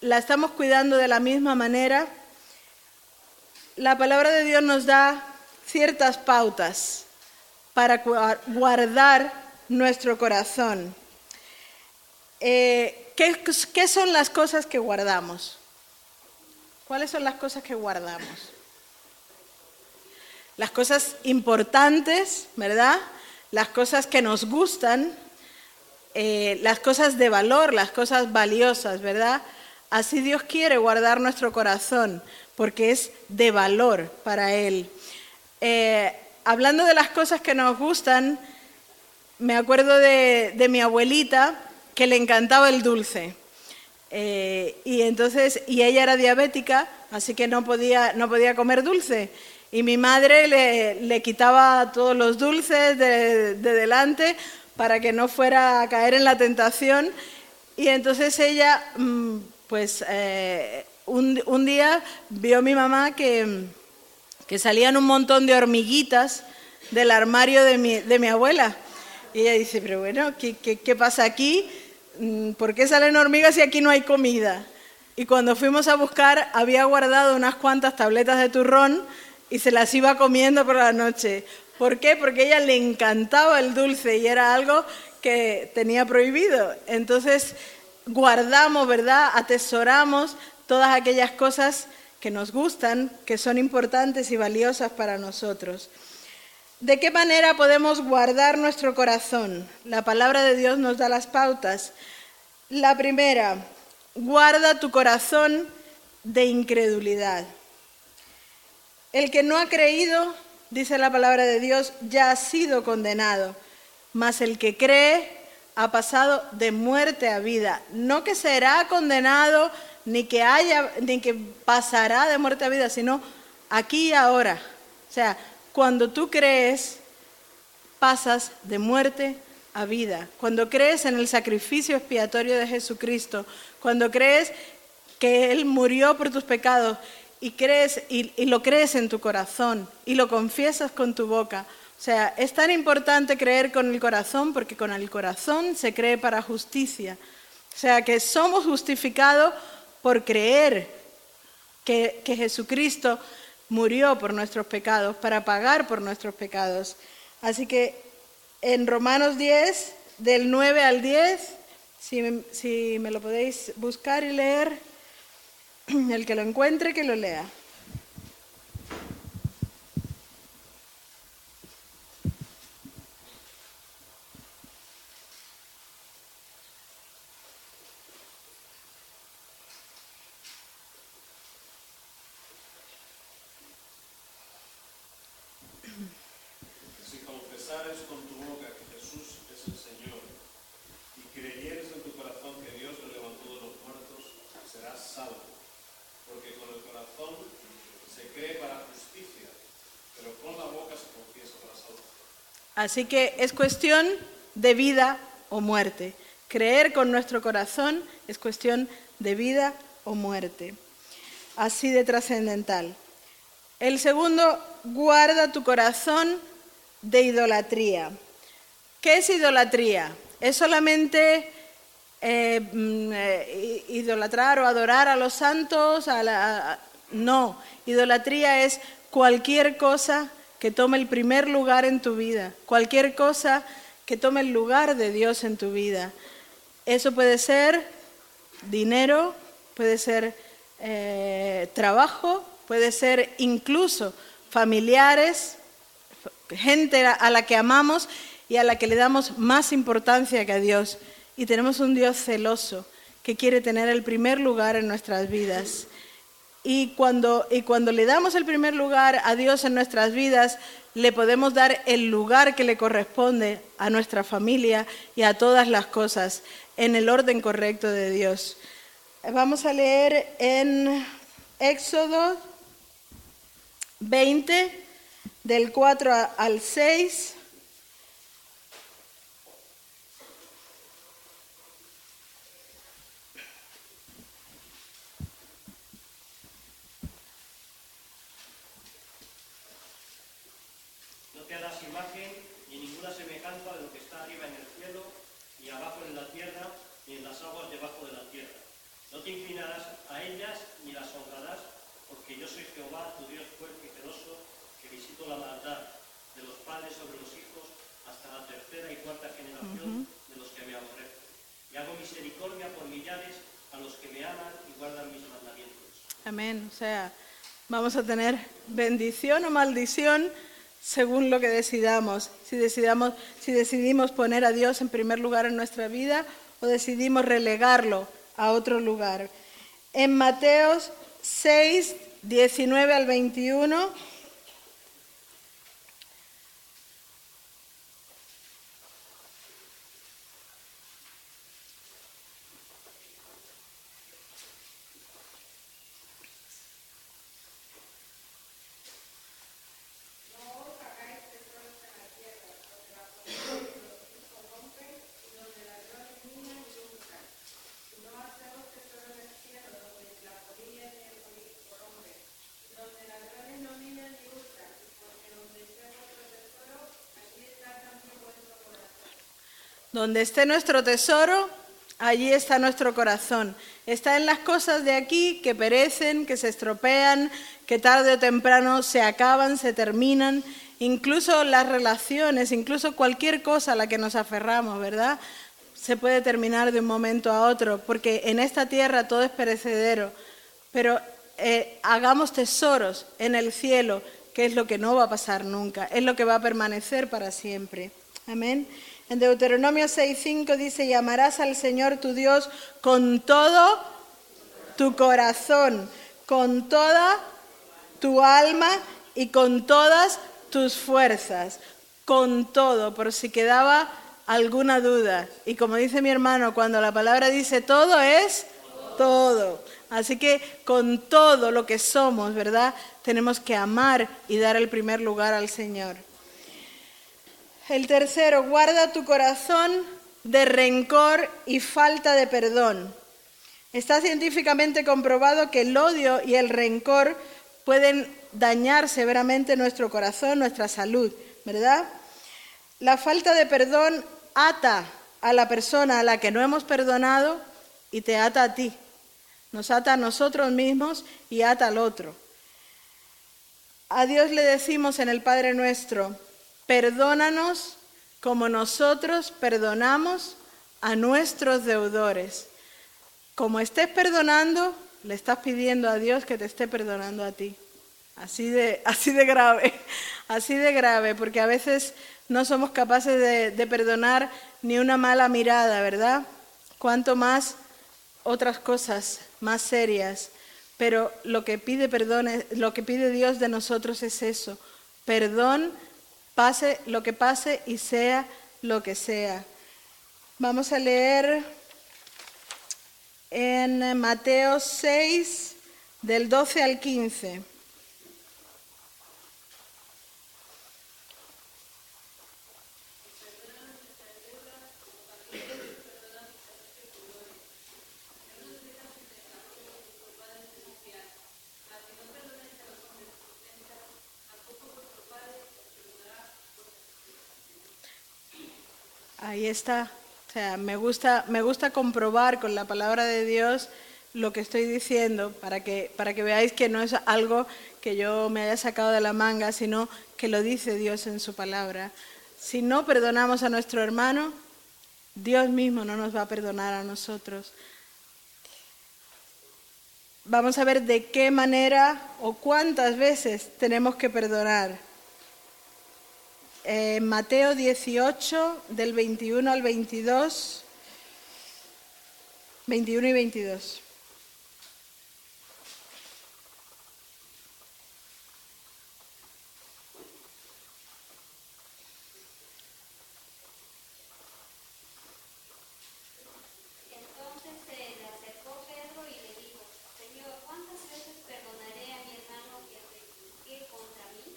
la estamos cuidando de la misma manera. La palabra de Dios nos da ciertas pautas para guardar nuestro corazón. ¿Qué son las cosas que guardamos? ¿Cuáles son las cosas que guardamos? Las cosas importantes, ¿verdad? Las cosas que nos gustan, las cosas de valor, las cosas valiosas, ¿verdad? Así Dios quiere guardar nuestro corazón, porque es de valor para Él. Hablando de las cosas que nos gustan, me acuerdo de mi abuelita, que le encantaba el dulce. Y ella era diabética, así que no podía comer dulce. Y mi madre le quitaba todos los dulces de delante para que no fuera a caer en la tentación. Y entonces ella, un día vio a mi mamá que salían un montón de hormiguitas del armario de mi abuela. Y ella dice, pero bueno, ¿qué pasa aquí? ¿Por qué salen hormigas si aquí no hay comida? Y cuando fuimos a buscar, había guardado unas cuantas tabletas de turrón y se las iba comiendo por la noche. ¿Por qué? Porque a ella le encantaba el dulce y era algo que tenía prohibido. Entonces guardamos, ¿verdad? Atesoramos todas aquellas cosas que nos gustan, que son importantes y valiosas para nosotros. ¿De qué manera podemos guardar nuestro corazón? La palabra de Dios nos da las pautas. La primera, guarda tu corazón de incredulidad. El que no ha creído, dice la palabra de Dios, ya ha sido condenado, mas el que cree ha pasado de muerte a vida. No que será condenado, ni que pasará de muerte a vida, sino aquí y ahora. O sea, cuando tú crees, pasas de muerte a vida. Cuando crees en el sacrificio expiatorio de Jesucristo, cuando crees que Él murió por tus pecados y lo crees en tu corazón y lo confiesas con tu boca. O sea, es tan importante creer con el corazón porque con el corazón se cree para justicia. O sea, que somos justificados por creer que Jesucristo murió por nuestros pecados, para pagar por nuestros pecados. Así que en Romanos 10, del 9 al 10, si me lo podéis buscar y leer, el que lo encuentre, que lo lea. Con tu boca que Jesús es el Señor y creyeres en tu corazón que Dios lo levantó de los muertos, serás salvo. Porque con el corazón se cree para justicia, pero con la boca se confiesa para salvación. Así que es cuestión de vida o muerte. Creer con nuestro corazón es cuestión de vida o muerte. Así de trascendental. El segundo, guarda tu corazón de idolatría. ¿Qué es idolatría? ¿Es solamente idolatrar o adorar a los santos? No, idolatría es cualquier cosa que tome el primer lugar en tu vida, cualquier cosa que tome el lugar de Dios en tu vida. Eso puede ser dinero, puede ser trabajo, puede ser incluso familiares, gente a la que amamos y a la que le damos más importancia que a Dios. Y tenemos un Dios celoso que quiere tener el primer lugar en nuestras vidas. Y cuando le damos el primer lugar a Dios en nuestras vidas, le podemos dar el lugar que le corresponde a nuestra familia y a todas las cosas en el orden correcto de Dios. Vamos a leer en Éxodo 20, del 4 al 6. No te harás imagen ni ninguna semejanza de lo que está arriba en el cielo, ni abajo en la tierra, ni en las aguas debajo de la tierra. No te inclinarás temblarás a ellas ni las honrarás, porque yo soy Jehová, tu Dios fuerte y celoso, que visito la maldad de los padres sobre los hijos hasta la tercera y cuarta generación de los que me aborrecen. Y hago misericordia por millares a los que me aman y guardan mis mandamientos. Amén. O sea, vamos a tener bendición o maldición según lo que decidamos. Si decidimos poner a Dios en primer lugar en nuestra vida o decidimos relegarlo a otro lugar. En Mateo 6, 19 al 21. Donde esté nuestro tesoro, allí está nuestro corazón. Está en las cosas de aquí que perecen, que se estropean, que tarde o temprano se acaban, se terminan. Incluso las relaciones, incluso cualquier cosa a la que nos aferramos, ¿verdad? Se puede terminar de un momento a otro, porque en esta tierra todo es perecedero. Pero hagamos tesoros en el cielo, que es lo que no va a pasar nunca, es lo que va a permanecer para siempre. Amén. En Deuteronomio 6:5 dice, y amarás al Señor tu Dios con todo tu corazón, con toda tu alma y con todas tus fuerzas. Con todo, por si quedaba alguna duda. Y como dice mi hermano, cuando la palabra dice todo es todo. Así que con todo lo que somos, ¿verdad? Tenemos que amar y dar el primer lugar al Señor. El tercero, guarda tu corazón de rencor y falta de perdón. Está científicamente comprobado que el odio y el rencor pueden dañar severamente nuestro corazón, nuestra salud, ¿verdad? La falta de perdón ata a la persona a la que no hemos perdonado y te ata a ti. Nos ata a nosotros mismos y ata al otro. A Dios le decimos en el Padre Nuestro, perdónanos como nosotros perdonamos a nuestros deudores. Como estés perdonando, le estás pidiendo a Dios que te esté perdonando a ti. Así de grave, porque a veces no somos capaces de perdonar ni una mala mirada, ¿verdad? Cuanto más otras cosas más serias. Pero lo que pide Dios de nosotros es eso, perdón, pase lo que pase y sea lo que sea. Vamos a leer en Mateo 6, del 12 al 15. Ahí está. O sea, me gusta comprobar con la palabra de Dios lo que estoy diciendo para que veáis que no es algo que yo me haya sacado de la manga, sino que lo dice Dios en su palabra. Si no perdonamos a nuestro hermano, Dios mismo no nos va a perdonar a nosotros. Vamos a ver de qué manera o cuántas veces tenemos que perdonar. Mateo 18, del 21 al 22, 21 y 22. Entonces se le acercó Pedro y le dijo, Señor, ¿cuántas veces perdonaré a mi hermano que peque contra mí?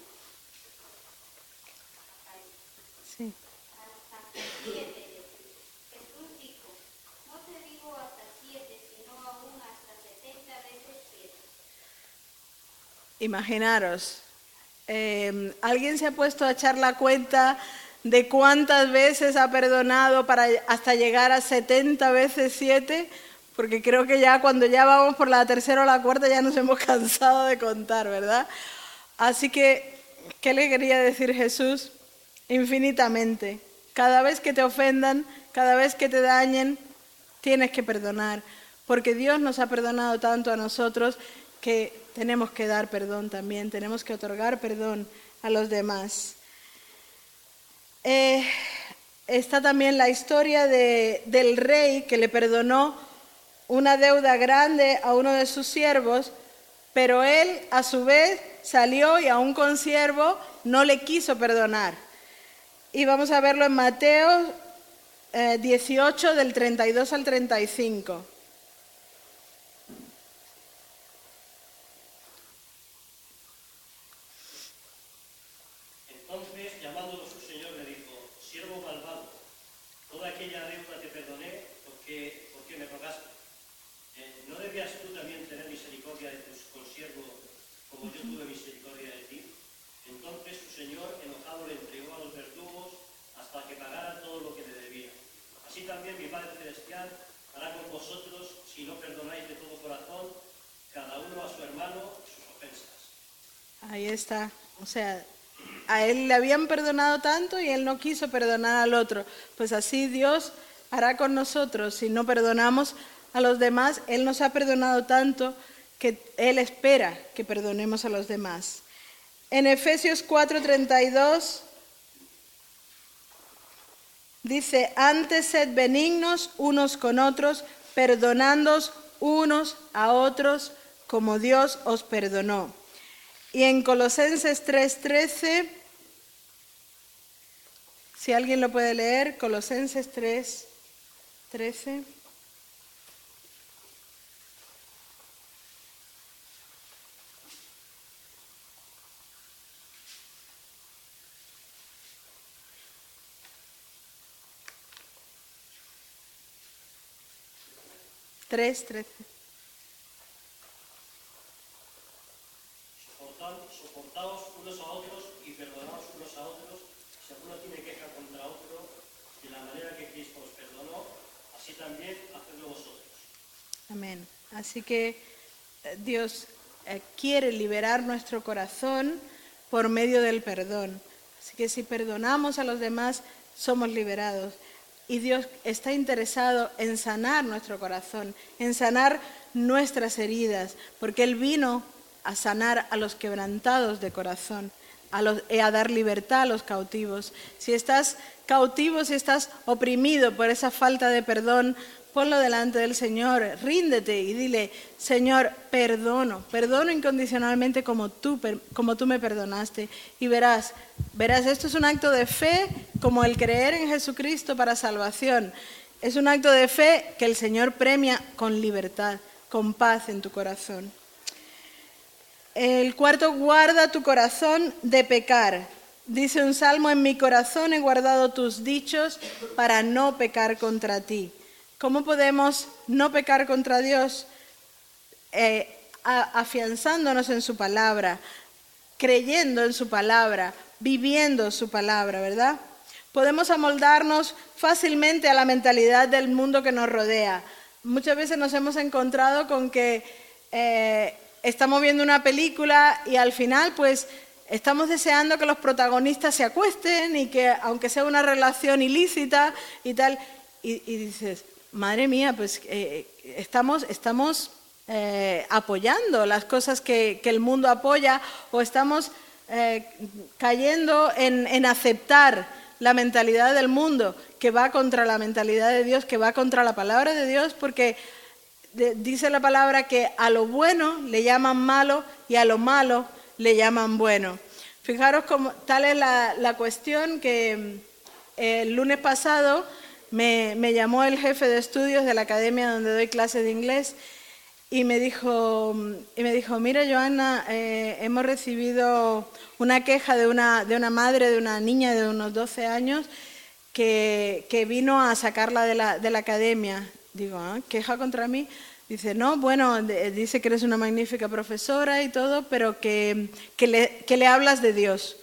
Sí. Hasta 7. Jesús dijo, no te digo hasta 7, sino aún hasta 70 veces 7. Imaginaros, ¿alguien se ha puesto a echar la cuenta de cuántas veces ha perdonado hasta llegar a 70 veces 7? porque creo que ya cuando ya vamos por la tercera o la cuarta ya nos hemos cansado de contar, ¿verdad? Así que, ¿qué le quería decir Jesús? Infinitamente. Cada vez que te ofendan, cada vez que te dañen, tienes que perdonar, porque Dios nos ha perdonado tanto a nosotros que tenemos que dar perdón también, tenemos que otorgar perdón a los demás. Está también la historia del rey que le perdonó una deuda grande a uno de sus siervos, pero él a su vez salió y a un consiervo no le quiso perdonar. Y vamos a verlo en Mateo 18 del 32 al 35. Entonces, llamándolo su señor, le dijo: siervo malvado, toda aquella deuda te perdoné porque me rogaste. ¿No debías tú también tener misericordia de tus consiervos como yo tuve misericordia de ti? Entonces su señor, enojado, le entregó a los verdugos hasta que pagara todo lo que le debía. Así también mi Padre Celestial hará con vosotros si no perdonáis de todo corazón, cada uno a su hermano sus ofensas. Ahí está. O sea, a él le habían perdonado tanto y él no quiso perdonar al otro. Pues así Dios hará con nosotros. Si no perdonamos a los demás, Él nos ha perdonado tanto que Él espera que perdonemos a los demás. En Efesios 4:32 dice: antes sed benignos unos con otros, perdonándoos unos a otros como Dios os perdonó. Y en Colosenses 3:13, si alguien lo puede leer, Colosenses 3:13. Soportaos unos a otros y perdonaos unos a otros, si alguno tiene queja contra otro, de la manera que Cristo os perdonó, así también hacedlo vosotros. Amén. Así que Dios quiere liberar nuestro corazón por medio del perdón. Así que si perdonamos a los demás, somos liberados. Y Dios está interesado en sanar nuestro corazón, en sanar nuestras heridas, porque Él vino a sanar a los quebrantados de corazón, a dar libertad a los cautivos. Si estás cautivo, si estás oprimido por esa falta de perdón, ponlo delante del Señor, ríndete y dile: Señor, perdono incondicionalmente como tú me perdonaste. Y verás, esto es un acto de fe como el creer en Jesucristo para salvación. Es un acto de fe que el Señor premia con libertad, con paz en tu corazón. El cuarto, guarda tu corazón de pecar. Dice un salmo: en mi corazón he guardado tus dichos para no pecar contra ti. ¿Cómo podemos no pecar contra Dios? Afianzándonos en su palabra, creyendo en su palabra, viviendo su palabra, ¿verdad? Podemos amoldarnos fácilmente a la mentalidad del mundo que nos rodea. Muchas veces nos hemos encontrado con que estamos viendo una película y al final pues estamos deseando que los protagonistas se acuesten y que aunque sea una relación ilícita y tal, y dices: madre mía, pues estamos apoyando las cosas que el mundo apoya, o estamos cayendo en aceptar la mentalidad del mundo que va contra la mentalidad de Dios, que va contra la palabra de Dios, porque dice la palabra que a lo bueno le llaman malo y a lo malo le llaman bueno. Fijaros cómo tal es la cuestión que el lunes pasado me llamó el jefe de estudios de la academia donde doy clases de inglés y me dijo: mira, Joana, hemos recibido una queja de una madre de una niña de unos 12 años que vino a sacarla de la academia. Digo: ¿queja contra mí? Dice: no, bueno, dice que eres una magnífica profesora y todo, pero que le hablas de Dios.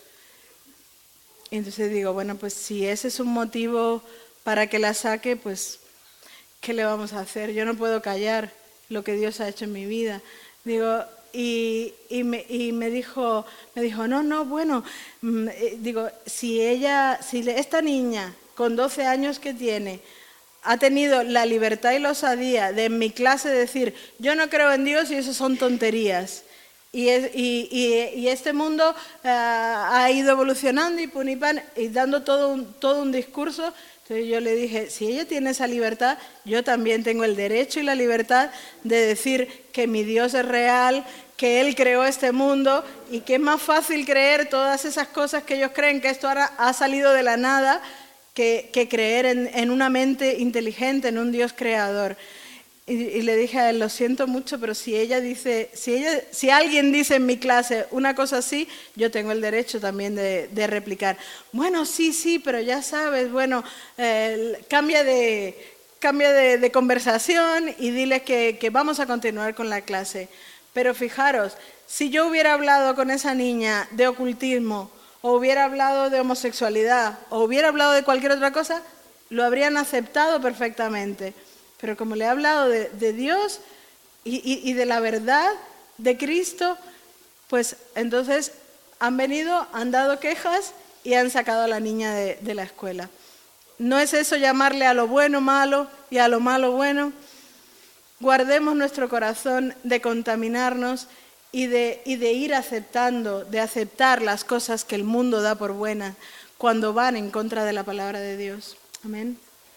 Y entonces digo: bueno, pues si ese es un motivo para que la saque, pues... ¿qué le vamos a hacer? Yo no puedo callar lo que Dios ha hecho en mi vida. Digo, y me dijo, no, bueno, digo, si esta niña con 12 años que tiene ha tenido la libertad y la osadía de en mi clase decir, yo no creo en Dios y eso son tonterías. Y este mundo ha ido evolucionando y pun y pan, y dando todo un discurso. Entonces yo le dije, si ella tiene esa libertad, yo también tengo el derecho y la libertad de decir que mi Dios es real, que Él creó este mundo y que es más fácil creer todas esas cosas que ellos creen que esto ahora ha salido de la nada que creer en una mente inteligente, en un Dios creador. Y le dije a él, lo siento mucho, pero si alguien dice en mi clase una cosa así, yo tengo el derecho también de replicar. Bueno, sí, pero ya sabes, bueno, cambia de conversación y dile que vamos a continuar con la clase. Pero fijaros, si yo hubiera hablado con esa niña de ocultismo, o hubiera hablado de homosexualidad, o hubiera hablado de cualquier otra cosa, lo habrían aceptado perfectamente. Pero como le he hablado de Dios y de la verdad de Cristo, pues entonces han venido, han dado quejas y han sacado a la niña de la escuela. ¿No es eso llamarle a lo bueno malo y a lo malo bueno? Guardemos nuestro corazón de contaminarnos y de ir aceptando, de aceptar las cosas que el mundo da por buenas cuando van en contra de la palabra de Dios. Amén.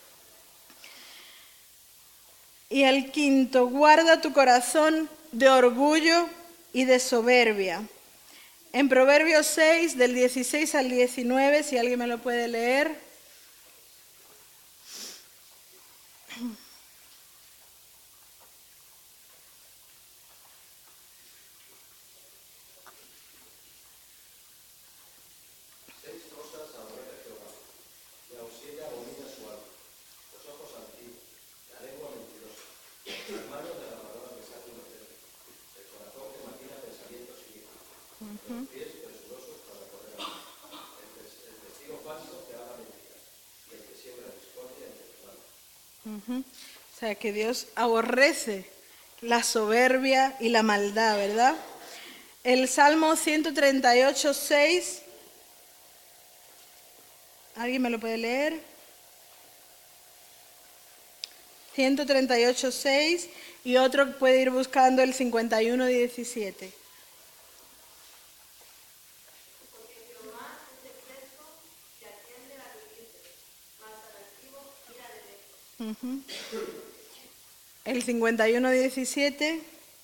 Y el quinto, guarda tu corazón de orgullo y de soberbia. En Proverbios 6, del 16 al 19, si alguien me lo puede leer. O sea, que Dios aborrece la soberbia y la maldad, ¿verdad? El Salmo 138, 6. ¿Alguien me lo puede leer? 138, 6. Y otro puede ir buscando el 51, 17. El 51, 17.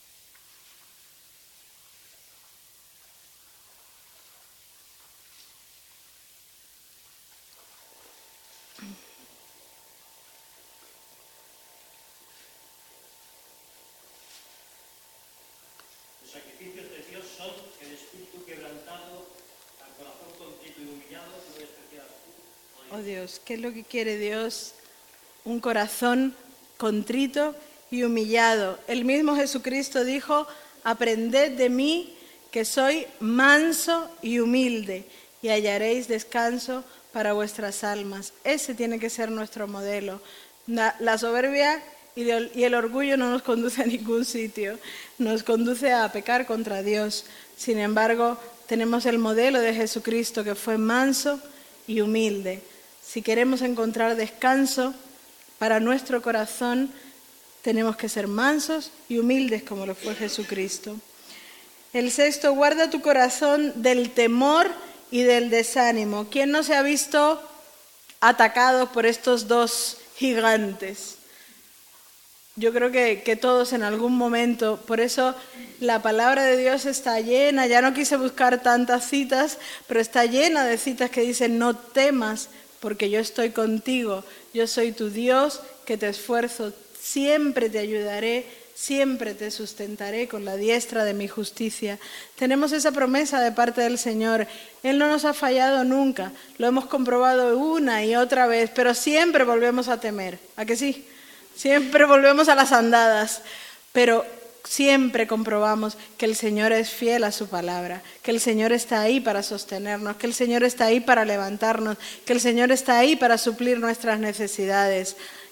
Los sacrificios de Dios son el espíritu quebrantado, al corazón contrito y humillado, no despreciarás tú. Oh Dios, ¿qué es lo que quiere Dios? Un corazón contrito y humillado. El mismo Jesucristo dijo, aprended de mí que soy manso y humilde y hallaréis descanso para vuestras almas. Ese tiene que ser nuestro modelo. La soberbia y el orgullo no nos conduce a ningún sitio, nos conduce a pecar contra Dios. Sin embargo, tenemos el modelo de Jesucristo que fue manso y humilde. Si queremos encontrar descanso para nuestro corazón, tenemos que ser mansos y humildes como lo fue Jesucristo. El sexto, guarda tu corazón del temor y del desánimo. ¿Quién no se ha visto atacado por estos dos gigantes? Yo creo que todos en algún momento, por eso la palabra de Dios está llena, ya no quise buscar tantas citas, pero está llena de citas que dicen, no temas, porque yo estoy contigo, yo soy tu Dios que te esfuerzo, siempre te ayudaré, siempre te sustentaré con la diestra de mi justicia. Tenemos esa promesa de parte del Señor. Él no nos ha fallado nunca, lo hemos comprobado una y otra vez, pero siempre volvemos a temer, ¿a que sí? Siempre volvemos a las andadas, pero siempre comprobamos que el Señor es fiel a su palabra, que el Señor está ahí para sostenernos, que el Señor está ahí para levantarnos, que el Señor está ahí para suplir nuestras necesidades.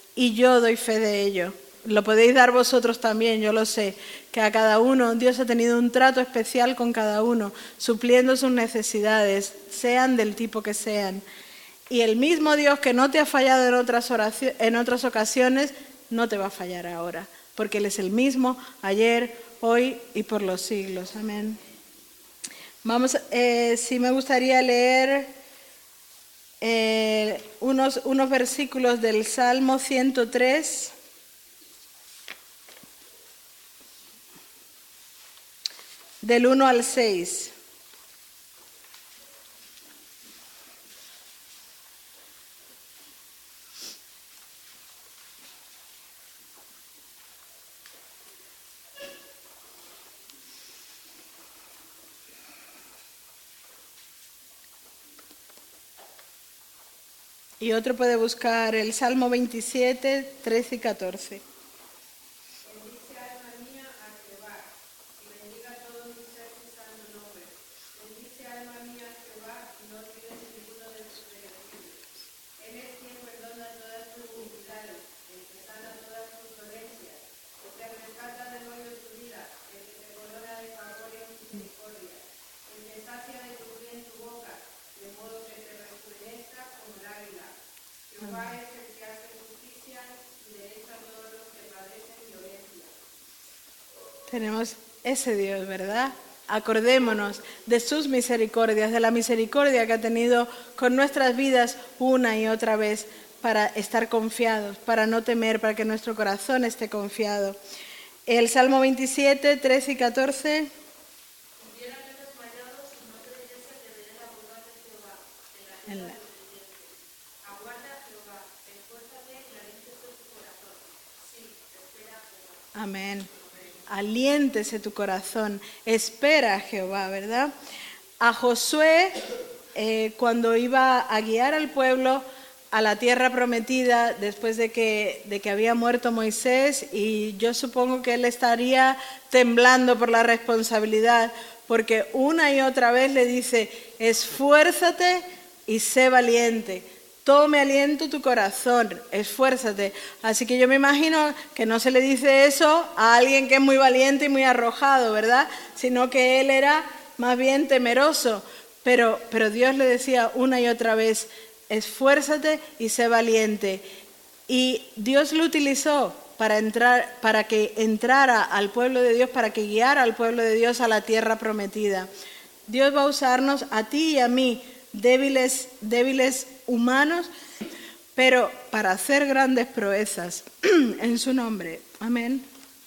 y yo doy fe de ello. Lo podéis dar vosotros también, yo lo sé, que a cada uno Dios ha tenido un trato especial con cada uno, supliendo sus necesidades, sean del tipo que sean. Y el mismo Dios que no te ha fallado en otras ocasiones, no te va a fallar ahora, porque Él es el mismo ayer, hoy y por los siglos. Amén. Sí me gustaría leer unos versículos del Salmo 103. Del 1 al 6. Y otro puede buscar el Salmo 27, 13 y 14. Tenemos ese Dios, ¿verdad? Acordémonos de sus misericordias, de la misericordia que ha tenido con nuestras vidas una y otra vez para estar confiados, para no temer, para que nuestro corazón esté confiado. El Salmo 27, 13 y 14. Amén. Aliéntese tu corazón, espera a Jehová, ¿verdad? A Josué, cuando iba a guiar al pueblo a la tierra prometida, después de que había muerto Moisés, y yo supongo que él estaría temblando por la responsabilidad, porque una y otra vez le dice, esfuérzate y sé valiente. Tome aliento tu corazón, esfuérzate. Así que yo me imagino que no se le dice eso a alguien que es muy valiente y muy arrojado, ¿verdad? Sino que él era más bien temeroso. Pero Dios le decía una y otra vez, esfuérzate y sé valiente. Y Dios lo utilizó para que entrara al pueblo de Dios, para que guiara al pueblo de Dios a la tierra prometida. Dios va a usarnos a ti y a mí, débiles humanos, pero para hacer grandes proezas en su nombre. Amén.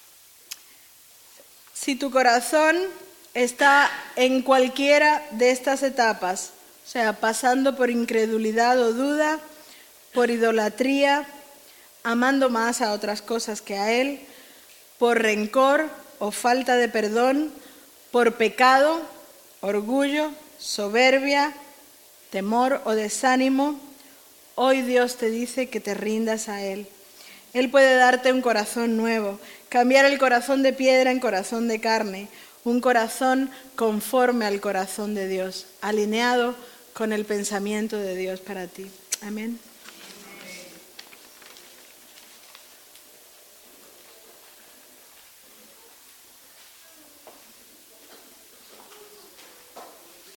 Si tu corazón está en cualquiera de estas etapas, o sea, pasando por incredulidad o duda, por idolatría, amando más a otras cosas que a Él, por rencor o falta de perdón, por pecado, orgullo, soberbia, temor o desánimo, hoy Dios te dice que te rindas a Él. Él puede darte un corazón nuevo, cambiar el corazón de piedra en corazón de carne, un corazón conforme al corazón de Dios, alineado con el pensamiento de Dios para ti. Amén.